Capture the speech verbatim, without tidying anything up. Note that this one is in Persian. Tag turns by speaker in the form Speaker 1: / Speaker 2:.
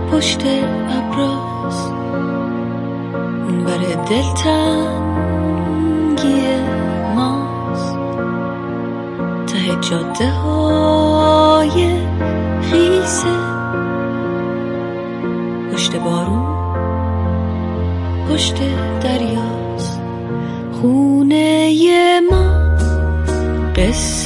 Speaker 1: پشت ابراست، اون بر دلتنگی ماست، ته جاده های خیسه، پشت بارون، پشت دریاست، خونه ما قصه